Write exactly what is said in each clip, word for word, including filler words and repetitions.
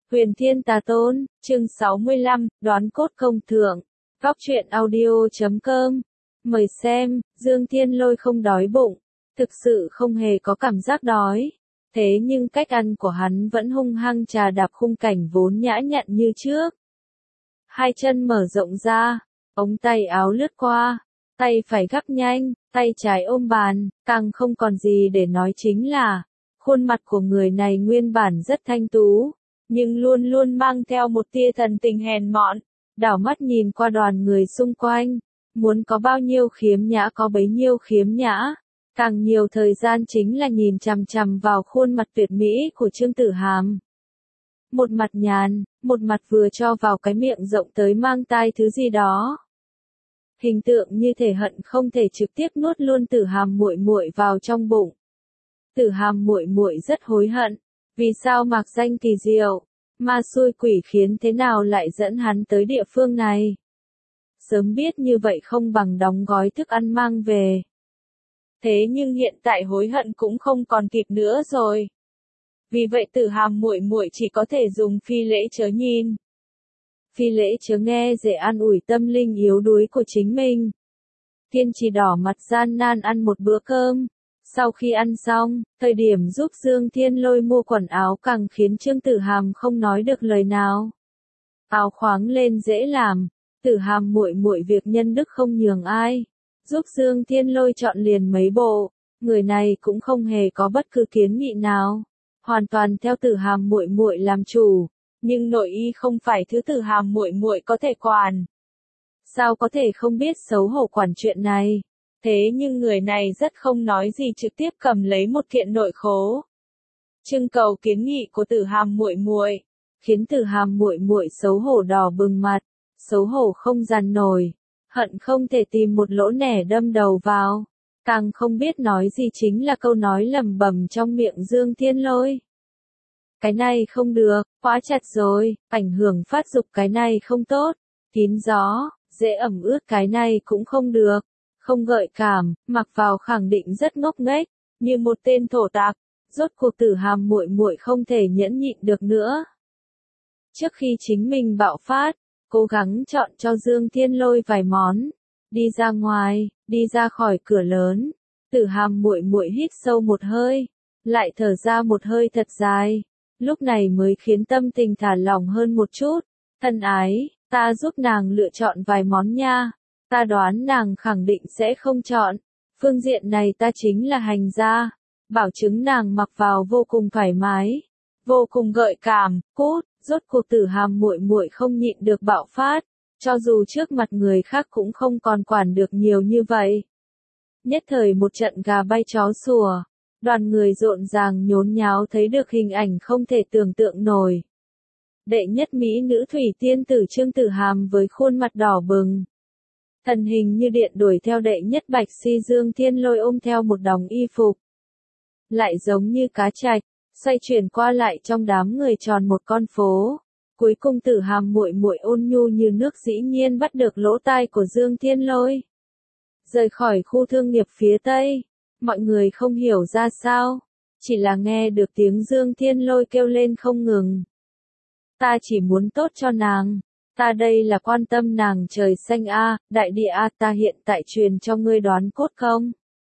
Huyền Thiên Tà Tôn, chương sáu mươi lăm, đoán cốt công thượng. Góc truyện audio chấm com. Mời xem, Dương Thiên Lôi không đói bụng. Thực sự không hề có cảm giác đói. Thế nhưng cách ăn của hắn vẫn hung hăng trà đạp khung cảnh vốn nhã nhặn như trước. Hai chân mở rộng ra, ống tay áo lướt qua, tay phải gắp nhanh, tay trái ôm bàn, càng không còn gì để nói chính là, khuôn mặt của người này nguyên bản rất thanh tú, nhưng luôn luôn mang theo một tia thần tình hèn mọn, đảo mắt nhìn qua đoàn người xung quanh, muốn có bao nhiêu khiếm nhã có bấy nhiêu khiếm nhã, càng nhiều thời gian chính là nhìn chằm chằm vào khuôn mặt tuyệt mỹ của Trương Tử Hàm. Một mặt nhàn, một mặt vừa cho vào cái miệng rộng tới mang tai thứ gì đó. Hình tượng như thể hận không thể trực tiếp nuốt luôn Tử Hàm muội muội vào trong bụng. Tử Hàm muội muội rất hối hận, vì sao mạc danh kỳ diệu, ma xui quỷ khiến thế nào lại dẫn hắn tới địa phương này. Sớm biết như vậy không bằng đóng gói thức ăn mang về. Thế nhưng hiện tại hối hận cũng không còn kịp nữa rồi. Vì vậy Tử Hàm muội muội chỉ có thể dùng phi lễ chớ nhìn. Phi lễ chớ nghe để an ủi tâm linh yếu đuối của chính mình. Kiên trì đỏ mặt gian nan ăn một bữa cơm. Sau khi ăn xong, thời điểm giúp Dương Thiên Lôi mua quần áo càng khiến Trương Tử Hàm không nói được lời nào. Áo khoáng lên dễ làm, Tử Hàm muội muội việc nhân đức không nhường ai. Giúp Dương Thiên Lôi chọn liền mấy bộ, người này cũng không hề có bất cứ kiến nghị nào, hoàn toàn theo Tử Hàm muội muội làm chủ, nhưng nội y không phải thứ Tử Hàm muội muội có thể quản. Sao có thể không biết xấu hổ quản chuyện này? Thế nhưng người này rất không nói gì trực tiếp cầm lấy một kiện nội khố. Trưng cầu kiến nghị của Tử Hàm muội muội, khiến Tử Hàm muội muội xấu hổ đỏ bừng mặt, xấu hổ không dằn nổi, hận không thể tìm một lỗ nẻ đâm đầu vào, càng không biết nói gì chính là câu nói lẩm bẩm trong miệng Dương Thiên Lôi. Cái này không được, quá chặt rồi, ảnh hưởng phát dục cái này không tốt, kín gió, dễ ẩm ướt cái này cũng không được. Không gợi cảm, mặc vào khẳng định rất ngốc nghếch, như một tên thổ tạc, rốt cuộc Tử Hàm muội muội không thể nhẫn nhịn được nữa. Trước khi chính mình bạo phát, cố gắng chọn cho Dương Thiên Lôi vài món, đi ra ngoài, đi ra khỏi cửa lớn, Tử Hàm muội muội hít sâu một hơi, lại thở ra một hơi thật dài, lúc này mới khiến tâm tình thả lỏng hơn một chút. Thân ái, ta giúp nàng lựa chọn vài món nha. Ta đoán nàng khẳng định sẽ không chọn, phương diện này ta chính là hành gia, bảo chứng nàng mặc vào vô cùng thoải mái, vô cùng gợi cảm, cút, rốt cuộc Tử Hàm muội muội không nhịn được bạo phát, cho dù trước mặt người khác cũng không còn quản được nhiều như vậy. Nhất thời một trận gà bay chó sủa, đoàn người rộn ràng nhốn nháo thấy được hình ảnh không thể tưởng tượng nổi. Đệ nhất mỹ nữ thủy tiên tử Trương Tử Hàm với khuôn mặt đỏ bừng. Thần hình như điện đuổi theo đệ nhất bạch si Dương Thiên Lôi ôm theo một đống y phục. Lại giống như cá trạch, xoay chuyển qua lại trong đám người tròn một con phố. Cuối cùng Tử Hàm muội muội ôn nhu như nước dĩ nhiên bắt được lỗ tai của Dương Thiên Lôi. Rời khỏi khu thương nghiệp phía Tây, mọi người không hiểu ra sao, chỉ là nghe được tiếng Dương Thiên Lôi kêu lên không ngừng. Ta chỉ muốn tốt cho nàng. Ta đây là quan tâm nàng trời xanh a, đại địa a, ta hiện tại truyền cho ngươi đoán cốt không.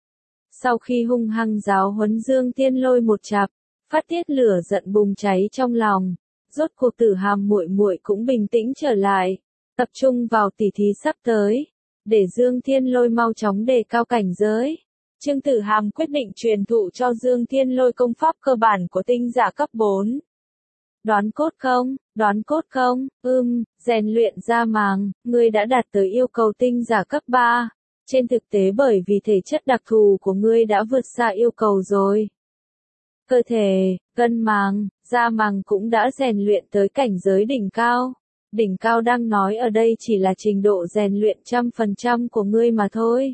Sau khi hung hăng giáo huấn Dương Thiên Lôi một chặp, phát tiết lửa giận bùng cháy trong lòng, rốt cuộc Tử Hàm muội muội cũng bình tĩnh trở lại, tập trung vào tỉ thí sắp tới, để Dương Thiên Lôi mau chóng đề cao cảnh giới. Trương Tử Hàm quyết định truyền thụ cho Dương Thiên Lôi công pháp cơ bản của tinh giả cấp bốn. Đoán cốt không, đoán cốt không, ưm, rèn luyện da màng, ngươi đã đạt tới yêu cầu tinh giả cấp ba. Trên thực tế bởi vì thể chất đặc thù của ngươi đã vượt xa yêu cầu rồi. Cơ thể, gân màng, da màng cũng đã rèn luyện tới cảnh giới đỉnh cao. Đỉnh cao đang nói ở đây chỉ là trình độ rèn luyện trăm phần trăm của ngươi mà thôi.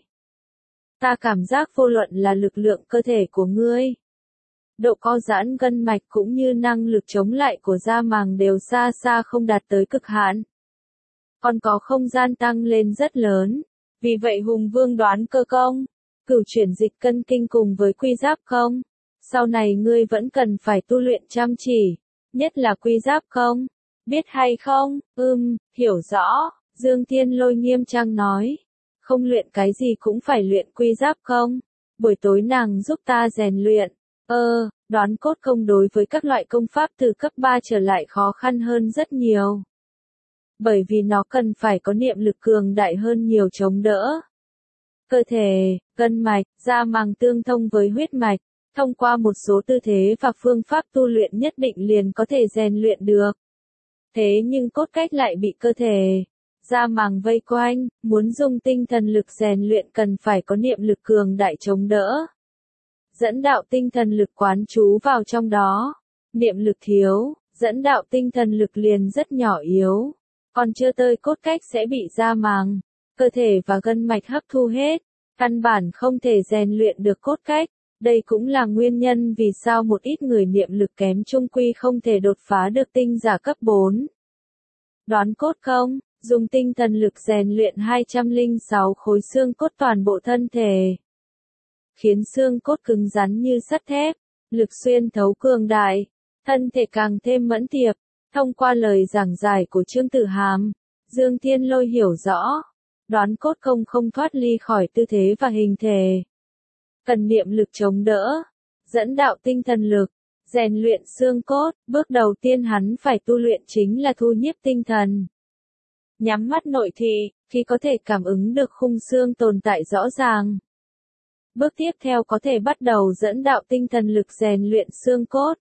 Ta cảm giác vô luận là lực lượng cơ thể của ngươi, độ co giãn gân mạch cũng như năng lực chống lại của da màng đều xa xa không đạt tới cực hạn. Còn có không gian tăng lên rất lớn. Vì vậy Hùng Vương đoán cơ công, cửu chuyển dịch cân kinh cùng với quy giáp không. Sau này ngươi vẫn cần phải tu luyện chăm chỉ. nhất là quy giáp công. Biết hay không? Ừm, hiểu rõ, Dương Thiên Lôi nghiêm trang nói. Không luyện cái gì cũng phải luyện quy giáp công. Buổi tối nàng giúp ta rèn luyện. Ơ, đoán cốt công đối với các loại công pháp từ cấp ba trở lại khó khăn hơn rất nhiều. Bởi vì nó cần phải có niệm lực cường đại hơn nhiều chống đỡ. Cơ thể, gân mạch, da màng tương thông với huyết mạch, thông qua một số tư thế và phương pháp tu luyện nhất định liền có thể rèn luyện được. Thế nhưng cốt cách lại bị cơ thể, da màng vây quanh, muốn dùng tinh thần lực rèn luyện cần phải có niệm lực cường đại chống đỡ. Dẫn đạo tinh thần lực quán trú vào trong đó. Niệm lực thiếu, dẫn đạo tinh thần lực liền rất nhỏ yếu. Còn chưa tới cốt cách sẽ bị da màng, cơ thể và gân mạch hấp thu hết. Căn bản không thể rèn luyện được cốt cách. Đây cũng là nguyên nhân vì sao một ít người niệm lực kém chung quy không thể đột phá được tinh giả cấp bốn. Đoán cốt công, dùng tinh thần lực rèn luyện hai trăm lẻ sáu khối xương cốt toàn bộ thân thể. Khiến xương cốt cứng rắn như sắt thép, lực xuyên thấu cường đại, thân thể càng thêm mẫn tiệp. Thông qua lời giảng giải của Trương Tử Hàm, Dương Thiên Lôi hiểu rõ, đoán cốt công không thoát ly khỏi tư thế và hình thể. Cần niệm lực chống đỡ, dẫn đạo tinh thần lực, rèn luyện xương cốt, bước đầu tiên hắn phải tu luyện chính là thu nhiếp tinh thần. Nhắm mắt nội thị, khi có thể cảm ứng được khung xương tồn tại rõ ràng. Bước tiếp theo có thể bắt đầu dẫn đạo tinh thần lực rèn luyện xương cốt.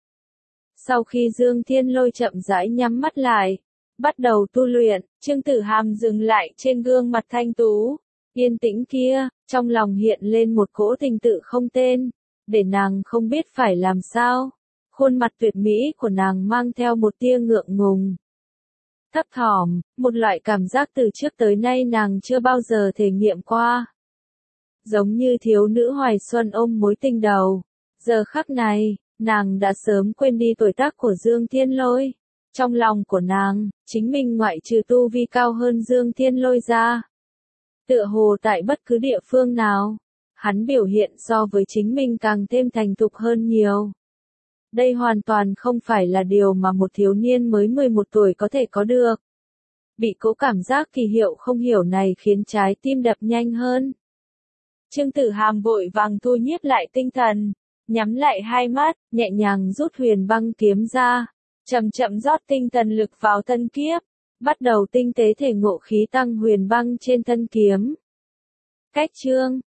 Sau khi Dương Thiên Lôi chậm rãi nhắm mắt lại, bắt đầu tu luyện, Trương Tử Hàm dừng lại trên gương mặt thanh tú, yên tĩnh kia, trong lòng hiện lên một cỗ tình tự không tên, để nàng không biết phải làm sao. Khuôn mặt tuyệt mỹ của nàng mang theo một tia ngượng ngùng. Thấp thỏm, một loại cảm giác từ trước tới nay nàng chưa bao giờ thể nghiệm qua. Giống như thiếu nữ hoài xuân ôm mối tình đầu. Giờ khắc này, nàng đã sớm quên đi tuổi tác của Dương Thiên Lôi. Trong lòng của nàng, chính mình ngoại trừ tu vi cao hơn Dương Thiên Lôi ra. Tựa hồ tại bất cứ địa phương nào, hắn biểu hiện so với chính mình càng thêm thành thục hơn nhiều. Đây hoàn toàn không phải là điều mà một thiếu niên mới mười một tuổi có thể có được. Bị cố cảm giác kỳ hiệu không hiểu này khiến trái tim đập nhanh hơn. Trương Tử Hàm vội vàng thu nhiếp lại tinh thần, nhắm lại hai mắt, nhẹ nhàng rút huyền băng kiếm ra, chậm chậm rót tinh thần lực vào thân kiếp, bắt đầu tinh tế thể ngộ khí tăng huyền băng trên thân kiếm. Cách chương